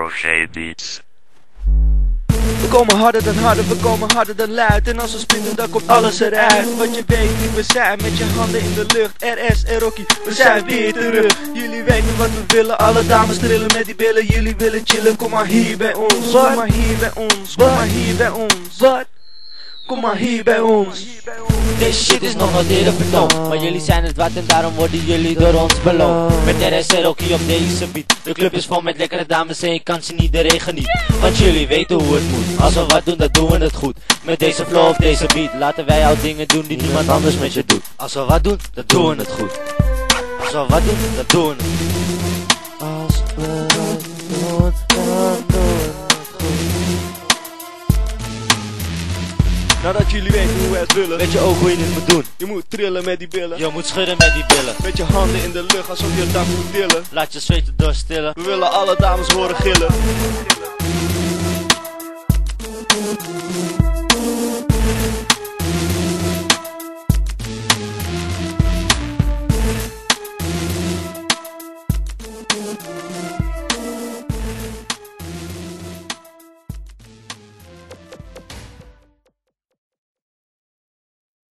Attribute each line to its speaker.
Speaker 1: Crochet Beats.
Speaker 2: We komen harder dan harder, we komen harder dan luid. En als we spinnen dan komt alles eruit. Wat je weet wie we zijn, met je handen in de lucht. RS en Rocky, we zijn weer terug. Jullie weten wat we willen, alle dames trillen met die billen. Jullie willen chillen, kom maar hier bij ons. Kom maar hier bij ons, kom maar hier bij ons. Wat? Kom maar hier bij ons.
Speaker 3: Deze shit is nog nooit eerder vertoond, maar jullie zijn het waard en daarom worden jullie door ons beloond. Met RS en Rocky op deze beat. De club is vol met lekkere dames en je kan ze niet, de regen niet. Want jullie weten hoe het moet, als we wat doen dan doen we het goed. Met deze flow op deze beat, laten wij al dingen doen die niemand anders met je doet. Als we wat doen, dan doen we het goed. Als we wat doen, dan doen we het goed. Als we wat doen, dan doen we het goed.
Speaker 2: Nadat jullie weten hoe wij het willen,
Speaker 3: Weet je ook hoe je dit moet doen?
Speaker 2: je moet trillen met die billen.
Speaker 3: Je moet schudden met die billen.
Speaker 2: Met je handen in de lucht alsof je het dak moet tillen.
Speaker 3: Laat je zweten doorstillen.
Speaker 2: We willen alle dames horen gillen.